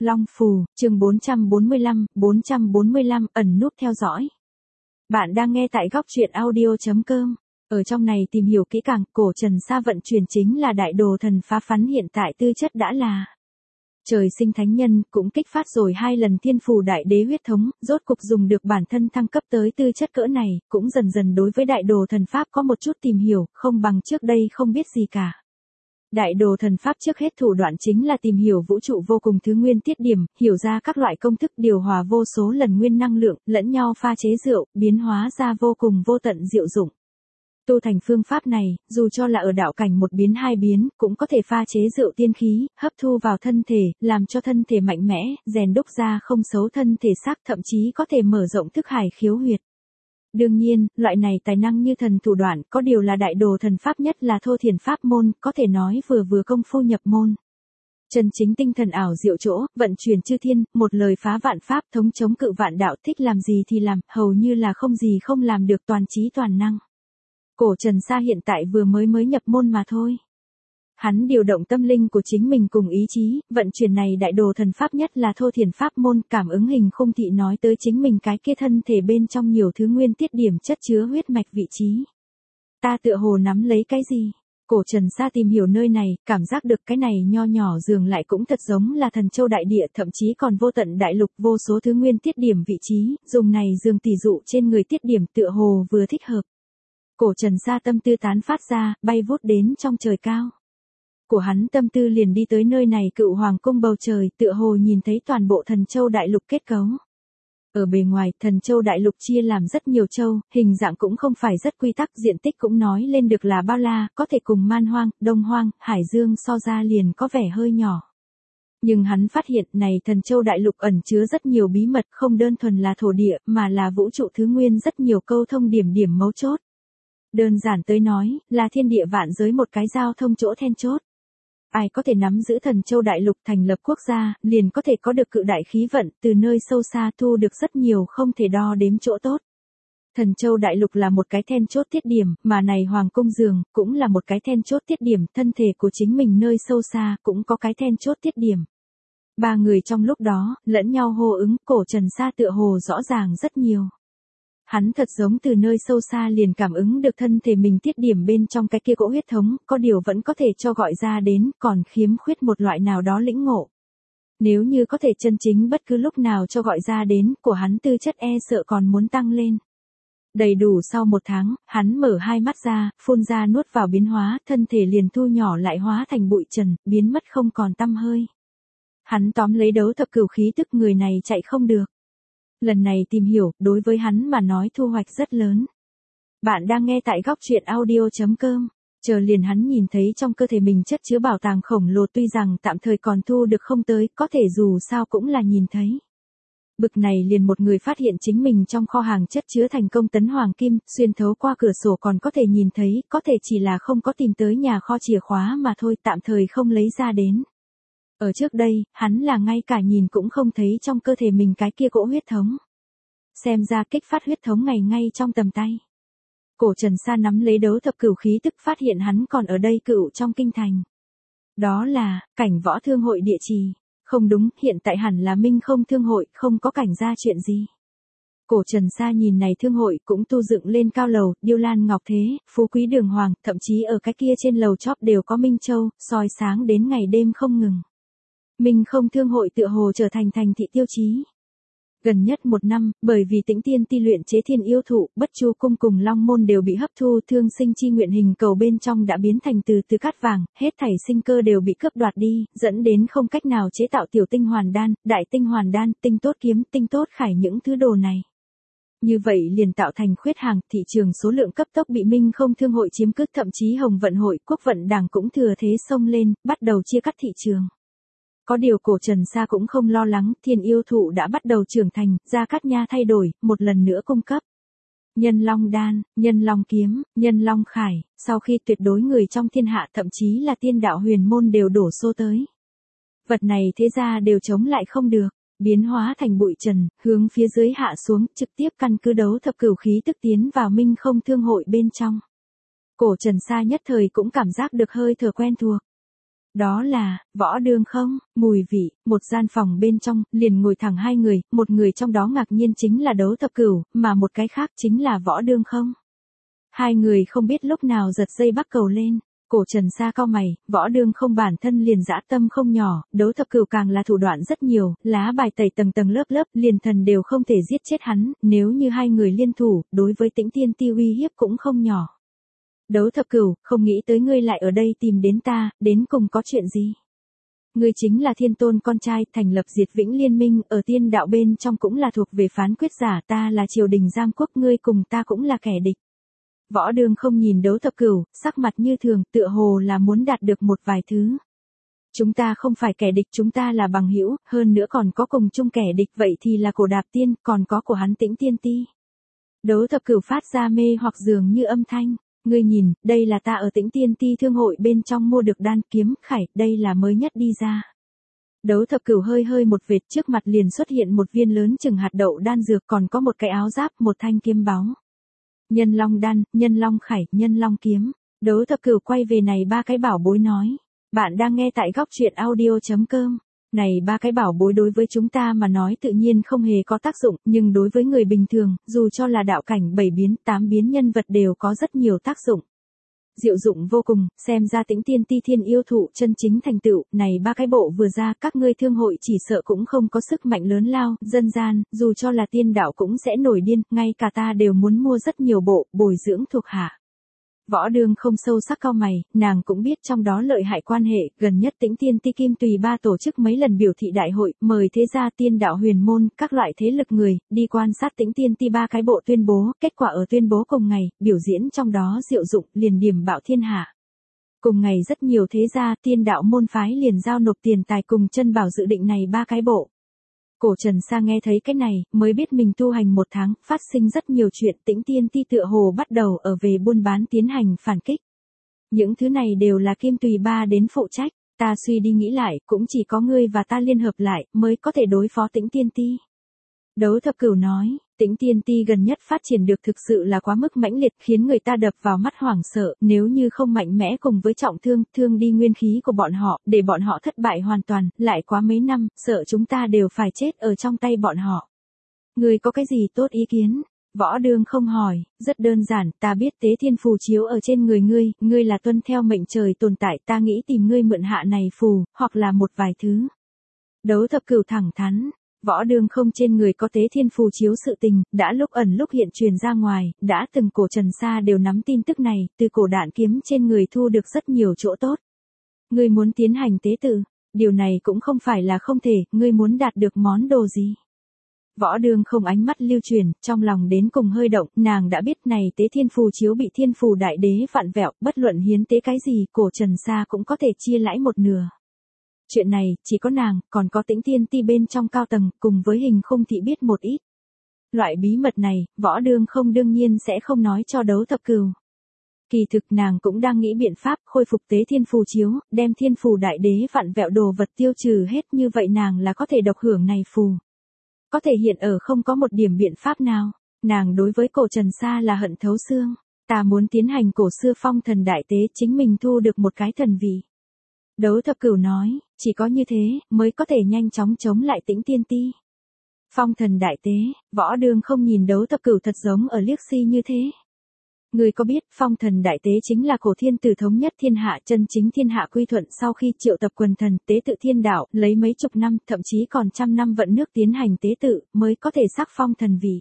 Long Phù, chương 445, ẩn núp theo dõi. Bạn đang nghe tại góc truyện audio.com. Ở trong này tìm hiểu kỹ càng, cổ Trần Sa vận chuyển chính là đại đồ thần phá phán, hiện tại tư chất đã là trời sinh thánh nhân, cũng kích phát rồi 2 lần thiên phù đại đế huyết thống, rốt cục dùng được bản thân thăng cấp tới tư chất cỡ này, cũng dần dần đối với đại đồ thần pháp có một chút tìm hiểu, không bằng trước đây không biết gì cả. Đại đồ thần pháp trước hết thủ đoạn chính là tìm hiểu vũ trụ vô cùng thứ nguyên tiết điểm, hiểu ra các loại công thức điều hòa vô số lần nguyên năng lượng, lẫn nhau pha chế rượu, biến hóa ra vô cùng vô tận diệu dụng. Tu thành phương pháp này, dù cho là ở đạo cảnh một biến hai biến, cũng có thể pha chế rượu tiên khí, hấp thu vào thân thể, làm cho thân thể mạnh mẽ, rèn đúc ra không xấu thân thể xác, thậm chí có thể mở rộng thức hải khiếu huyệt. Đương nhiên, loại này tài năng như thần thủ đoạn, có điều là đại đồ thần pháp nhất là thô thiển pháp môn, có thể nói vừa công phu nhập môn. Chân chính tinh thần ảo diệu chỗ, vận chuyển chư thiên, một lời phá vạn pháp, thống chống cự vạn đạo, thích làm gì thì làm, hầu như là không gì không làm được, toàn trí toàn năng. Cổ Trần Sa hiện tại vừa mới nhập môn mà thôi. Hắn điều động tâm linh của chính mình cùng ý chí, vận chuyển này đại đồ thần pháp nhất là thô thiển pháp môn, cảm ứng hình khung thị nói tới chính mình cái kia thân thể bên trong nhiều thứ nguyên tiết điểm chất chứa huyết mạch vị trí. Ta tựa hồ nắm lấy cái gì? Cổ Trần Sa tìm hiểu nơi này, cảm giác được cái này nho nhỏ dường lại cũng thật giống là thần châu đại địa, thậm chí còn vô tận đại lục, vô số thứ nguyên tiết điểm vị trí, dùng này dường tỷ dụ trên người tiết điểm tựa hồ vừa thích hợp. Cổ Trần Sa tâm tư tán phát ra, bay vút đến trong trời cao. Của hắn tâm tư liền đi tới nơi này Cựu Hoàng cung bầu trời, tựa hồ nhìn thấy toàn bộ thần châu đại lục kết cấu. Ở bề ngoài, thần châu đại lục chia làm rất nhiều châu, hình dạng cũng không phải rất quy tắc, diện tích cũng nói lên được là bao la, có thể cùng Man Hoang, Đông Hoang, Hải Dương so ra liền có vẻ hơi nhỏ. Nhưng hắn phát hiện này thần châu đại lục ẩn chứa rất nhiều bí mật, không đơn thuần là thổ địa, mà là vũ trụ thứ nguyên, rất nhiều câu thông điểm mấu chốt. Đơn giản tới nói, là thiên địa vạn giới một cái giao thông chỗ then chốt. Ai có thể nắm giữ thần châu đại lục thành lập quốc gia, liền có thể có được cự đại khí vận, từ nơi sâu xa thu được rất nhiều không thể đo đếm chỗ tốt. Thần châu đại lục là một cái then chốt tiết điểm, mà này Hoàng cung giường, cũng là một cái then chốt tiết điểm, thân thể của chính mình nơi sâu xa, cũng có cái then chốt tiết điểm. Ba người trong lúc đó, lẫn nhau hô ứng, Cổ Trần Sa tựa hồ rõ ràng rất nhiều. Hắn thật giống từ nơi sâu xa liền cảm ứng được thân thể mình tiết điểm bên trong cái kia cỗ huyết thống, có điều vẫn có thể cho gọi ra đến, còn khiếm khuyết một loại nào đó lĩnh ngộ. Nếu như có thể chân chính bất cứ lúc nào cho gọi ra đến, của hắn tư chất e sợ còn muốn tăng lên. Đầy đủ sau 1 tháng, hắn mở 2 mắt ra, phun ra nuốt vào biến hóa, thân thể liền thu nhỏ lại hóa thành bụi trần, biến mất không còn tăm hơi. Hắn tóm lấy đấu thập cửu khí tức, người này chạy không được. Lần này tìm hiểu, đối với hắn mà nói thu hoạch rất lớn. Bạn đang nghe tại góc truyện audio.com. Chờ liền hắn nhìn thấy trong cơ thể mình chất chứa bảo tàng khổng lồ, tuy rằng tạm thời còn thu được không tới, có thể dù sao cũng là nhìn thấy. Bực này liền một người phát hiện chính mình trong kho hàng chất chứa thành công tấn hoàng kim, xuyên thấu qua cửa sổ còn có thể nhìn thấy, có thể chỉ là không có tìm tới nhà kho chìa khóa mà thôi, tạm thời không lấy ra đến. Ở trước đây, hắn là ngay cả nhìn cũng không thấy trong cơ thể mình cái kia cỗ huyết thống. Xem ra kích phát huyết thống ngày ngay trong tầm tay. Cổ Trần Sa nắm lấy đấu thập cửu khí tức, phát hiện hắn còn ở đây Cựu trong kinh thành. Đó là, Cảnh Võ Thương hội địa chỉ. Không đúng, hiện tại hẳn là Minh Không Thương hội, không có cảnh ra chuyện gì. Cổ Trần Sa nhìn này thương hội cũng tu dựng lên cao lầu, điêu lan ngọc thế, phú quý đường hoàng, thậm chí ở cái kia trên lầu chóp đều có Minh Châu, soi sáng đến ngày đêm không ngừng. Minh Không Thương hội tựa hồ trở thành thành thị tiêu chí. Gần nhất 1 năm, bởi vì Tĩnh Tiên Ti luyện chế thiên yêu thụ, Bất Chu cung cùng Long môn đều bị hấp thu, thương sinh chi nguyện hình cầu bên trong đã biến thành từ cát vàng, hết thảy sinh cơ đều bị cướp đoạt đi, dẫn đến không cách nào chế tạo tiểu tinh hoàn đan, đại tinh hoàn đan, tinh tốt kiếm, tinh tốt khải những thứ đồ này. Như vậy liền tạo thành khuyết hàng, thị trường số lượng cấp tốc bị Minh Không Thương hội chiếm cứ, thậm chí Hồng Vận hội, Quốc vận đảng cũng thừa thế xông lên, bắt đầu chia cắt thị trường. Có điều Cổ Trần Sa cũng không lo lắng, thiên yêu thụ đã bắt đầu trưởng thành, Gia Cát Nha thay đổi, một lần nữa cung cấp. Nhân Long đan, Nhân Long kiếm, Nhân Long khải, sau khi tuyệt đối người trong thiên hạ thậm chí là tiên đạo huyền môn đều đổ xô tới. Vật này thế ra đều chống lại không được, biến hóa thành bụi trần, hướng phía dưới hạ xuống, trực tiếp căn cứ đấu thập cửu khí tức tiến vào Minh Không Thương hội bên trong. Cổ Trần Sa nhất thời cũng cảm giác được hơi thở quen thuộc. Đó là, Võ Đương không, mùi vị, một gian phòng bên trong, liền ngồi thẳng hai người, một người trong đó ngạc nhiên chính là Đấu Thập Cửu, mà một cái khác chính là Võ Đương không. Hai người không biết lúc nào giật dây bắt cầu lên. Cổ Trần Sa cau mày, Võ Đương không bản thân liền dã tâm không nhỏ, Đấu Thập Cửu càng là thủ đoạn rất nhiều, lá bài tẩy tầng tầng lớp lớp, liền thần đều không thể giết chết hắn, nếu như hai người liên thủ, đối với Tĩnh Tiên Ti uy hiếp cũng không nhỏ. Đấu Thập Cửu, không nghĩ tới ngươi lại ở đây tìm đến ta, đến cùng có chuyện gì? Ngươi chính là Thiên Tôn con trai, thành lập Diệt Vĩnh Liên Minh, ở tiên đạo bên trong cũng là thuộc về phán quyết giả, ta là triều đình Giang Quốc, ngươi cùng ta cũng là kẻ địch. Võ Đương không nhìn Đấu Thập Cửu, sắc mặt như thường, tựa hồ là muốn đạt được một vài thứ. Chúng ta không phải kẻ địch, chúng ta là bằng hữu, hơn nữa còn có cùng chung kẻ địch, vậy thì là Cổ Đạp Tiên, còn có của hắn Tĩnh Tiên Ti. Đấu Thập Cửu phát ra mê hoặc dường như âm thanh, ngươi nhìn, đây là ta ở Tĩnh Tiên Ti thương hội bên trong mua được đan kiếm khải, đây là mới nhất đi ra. Đấu Thập Cửu hơi hơi một vệt, trước mặt liền xuất hiện một viên lớn chừng hạt đậu đan dược, còn có một cái áo giáp, một thanh kiếm báu. Nhân Long đan, Nhân Long khải, Nhân Long kiếm. Đấu Thập Cửu quay về này ba cái bảo bối nói. Bạn đang nghe tại góc truyện audio.com. Này ba cái bảo bối đối với chúng ta mà nói tự nhiên không hề có tác dụng, nhưng đối với người bình thường, dù cho là đạo cảnh 7 biến, 8 biến nhân vật đều có rất nhiều tác dụng. Diệu dụng vô cùng, xem ra Tĩnh Tiên Ti thiên yêu thụ chân chính thành tựu, này ba cái bộ vừa ra, các ngươi thương hội chỉ sợ cũng không có sức mạnh lớn lao, dân gian, dù cho là tiên đạo cũng sẽ nổi điên, ngay cả ta đều muốn mua rất nhiều bộ, bồi dưỡng thuộc hạ. Võ Đương không sâu sắc cau mày, nàng cũng biết trong đó lợi hại quan hệ, gần nhất Tĩnh Tiên Ti Kim Tùy Ba tổ chức mấy lần biểu thị đại hội, mời thế gia tiên đạo huyền môn, các loại thế lực người, đi quan sát Tĩnh Tiên Ti ba cái bộ tuyên bố, kết quả ở tuyên bố cùng ngày, biểu diễn trong đó diệu dụng, liền điểm bạo thiên hạ. Cùng ngày rất nhiều thế gia tiên đạo môn phái liền giao nộp tiền tài cùng chân bảo dự định này ba cái bộ. Cổ Trần Sa nghe thấy cái này, mới biết mình tu hành 1 tháng, phát sinh rất nhiều chuyện, Tĩnh Tiên Ti tựa hồ bắt đầu ở về buôn bán tiến hành phản kích. Những thứ này đều là Kim Tùy Ba đến phụ trách, ta suy đi nghĩ lại, cũng chỉ có ngươi và ta liên hợp lại, mới có thể đối phó Tĩnh Tiên Ti. Đấu Thập Cửu nói, Tĩnh Tiên Ti gần nhất phát triển được thực sự là quá mức mãnh liệt, khiến người ta đập vào mắt hoảng sợ, nếu như không mạnh mẽ cùng với trọng thương đi nguyên khí của bọn họ, để bọn họ thất bại hoàn toàn, lại quá mấy năm, sợ chúng ta đều phải chết ở trong tay bọn họ. Ngươi có cái gì tốt ý kiến? Võ Đương không hỏi, rất đơn giản, ta biết tế thiên phù chiếu ở trên người ngươi là tuân theo mệnh trời tồn tại, ta nghĩ tìm ngươi mượn hạ này phù, hoặc là một vài thứ. Đấu Thập Cửu thẳng thắn. Võ Đương không trên người có tế thiên phù chiếu sự tình, đã lúc ẩn lúc hiện truyền ra ngoài, đã từng Cổ Trần Sa đều nắm tin tức này, từ cổ đạn kiếm trên người thu được rất nhiều chỗ tốt. Ngươi muốn tiến hành tế tự, điều này cũng không phải là không thể, ngươi muốn đạt được món đồ gì. Võ Đương không ánh mắt lưu truyền, trong lòng đến cùng hơi động, nàng đã biết này tế thiên phù chiếu bị thiên phù đại đế vặn vẹo, bất luận hiến tế cái gì, Cổ Trần Sa cũng có thể chia lãi một nửa. Chuyện này, chỉ có nàng, còn có Tĩnh Tiên Ti bên trong cao tầng, cùng với Hình Khung Thị biết một ít. Loại bí mật này, Võ Đương không đương nhiên sẽ không nói cho Đấu Thập Cửu. Kỳ thực nàng cũng đang nghĩ biện pháp khôi phục tế thiên phù chiếu, đem thiên phù đại đế vặn vẹo đồ vật tiêu trừ hết, như vậy nàng là có thể độc hưởng này phù. Có thể hiện ở không có một điểm biện pháp nào, nàng đối với Cổ Trần Sa là hận thấu xương, ta muốn tiến hành cổ xưa phong thần đại tế, chính mình thu được một cái thần vị. Đấu Thập Cửu nói, chỉ có như thế, mới có thể nhanh chóng chống lại Tĩnh Tiên Ti. Phong thần đại tế, Võ Đương không nhìn Đấu Thập Cửu thật giống ở liếc si như thế. Người có biết, phong thần đại tế chính là cổ thiên tử thống nhất thiên hạ, chân chính thiên hạ quy thuận sau khi triệu tập quần thần, tế tự thiên đạo, lấy mấy chục năm, thậm chí còn trăm năm vận nước tiến hành tế tự, mới có thể sắc phong thần vị.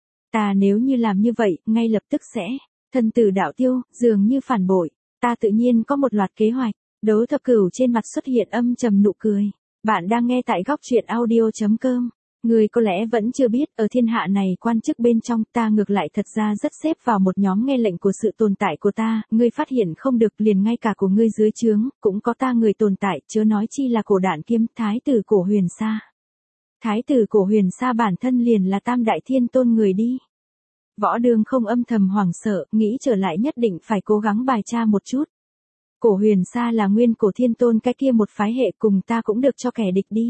Ta nếu như làm như vậy, ngay lập tức sẽ, thần tử đạo tiêu, dường như phản bội, ta tự nhiên có một loạt kế hoạch. Đấu Thập Cửu trên mặt xuất hiện âm trầm nụ cười. Bạn đang nghe tại góc truyện audio.com. Ngươi có lẽ vẫn chưa biết, ở thiên hạ này quan chức bên trong, ta ngược lại thật ra rất xếp vào một nhóm nghe lệnh của sự tồn tại của ta, ngươi phát hiện không được, liền ngay cả của ngươi dưới trướng, cũng có ta người tồn tại, chớ nói chi là Cổ Đạn Kiếm, thái tử Cổ Huyền Sa. Thái tử Cổ Huyền Sa bản thân liền là Tam Đại Thiên Tôn người đi. Võ Đương không âm thầm hoảng sợ, nghĩ trở lại nhất định phải cố gắng bài tra một chút. Cổ Huyền Sa là nguyên cổ thiên tôn, cái kia một phái hệ, cùng ta cũng được cho kẻ địch đi.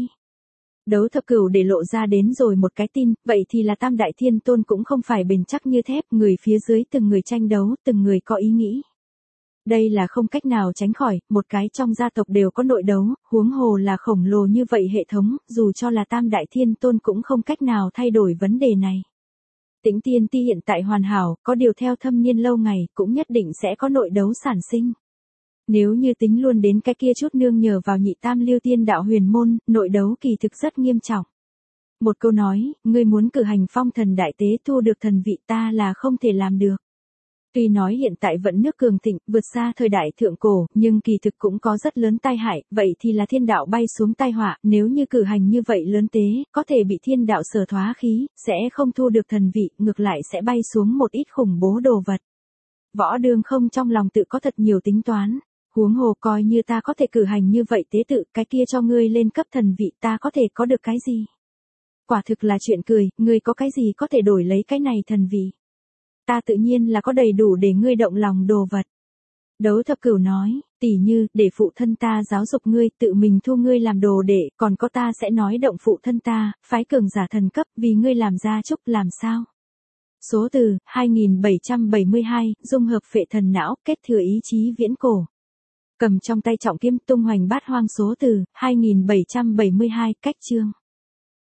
Đấu Thập Cửu để lộ ra đến rồi một cái tin, vậy thì là Tam Đại Thiên Tôn cũng không phải bền chắc như thép, người phía dưới từng người tranh đấu, từng người có ý nghĩ. Đây là không cách nào tránh khỏi, một cái trong gia tộc đều có nội đấu, huống hồ là khổng lồ như vậy hệ thống, dù cho là Tam Đại Thiên Tôn cũng không cách nào thay đổi vấn đề này. Tĩnh Tiên Ti hiện tại hoàn hảo, có điều theo thâm niên lâu ngày, cũng nhất định sẽ có nội đấu sản sinh. Nếu như tính luôn đến cái kia chút nương nhờ vào nhị tam lưu tiên đạo huyền môn, nội đấu kỳ thực rất nghiêm trọng. Một câu nói, ngươi muốn cử hành phong thần đại tế thu được thần vị ta là không thể làm được. Tuy nói hiện tại vẫn nước cường thịnh, vượt xa thời đại thượng cổ, nhưng kỳ thực cũng có rất lớn tai hại, vậy thì là thiên đạo bay xuống tai họa, nếu như cử hành như vậy lớn tế, có thể bị thiên đạo sở thoá khí, sẽ không thu được thần vị, ngược lại sẽ bay xuống một ít khủng bố đồ vật. Võ Đường không trong lòng tự có thật nhiều tính toán, huống hồ coi như ta có thể cử hành như vậy tế tự, cái kia cho ngươi lên cấp thần vị ta có thể có được cái gì? Quả thực là chuyện cười, ngươi có cái gì có thể đổi lấy cái này thần vị? Ta tự nhiên là có đầy đủ để ngươi động lòng đồ vật. Đấu Thập Cửu nói, tỉ như, để phụ thân ta giáo dục ngươi, tự mình thu ngươi làm đồ đệ, còn có ta sẽ nói động phụ thân ta, phái cường giả thần cấp, vì ngươi làm gia chúc làm sao? Số từ, 2772, dung hợp phệ thần não, kết thừa ý chí viễn cổ. Cầm trong tay trọng kiếm tung hoành bát hoang số từ, 2772, cách chương.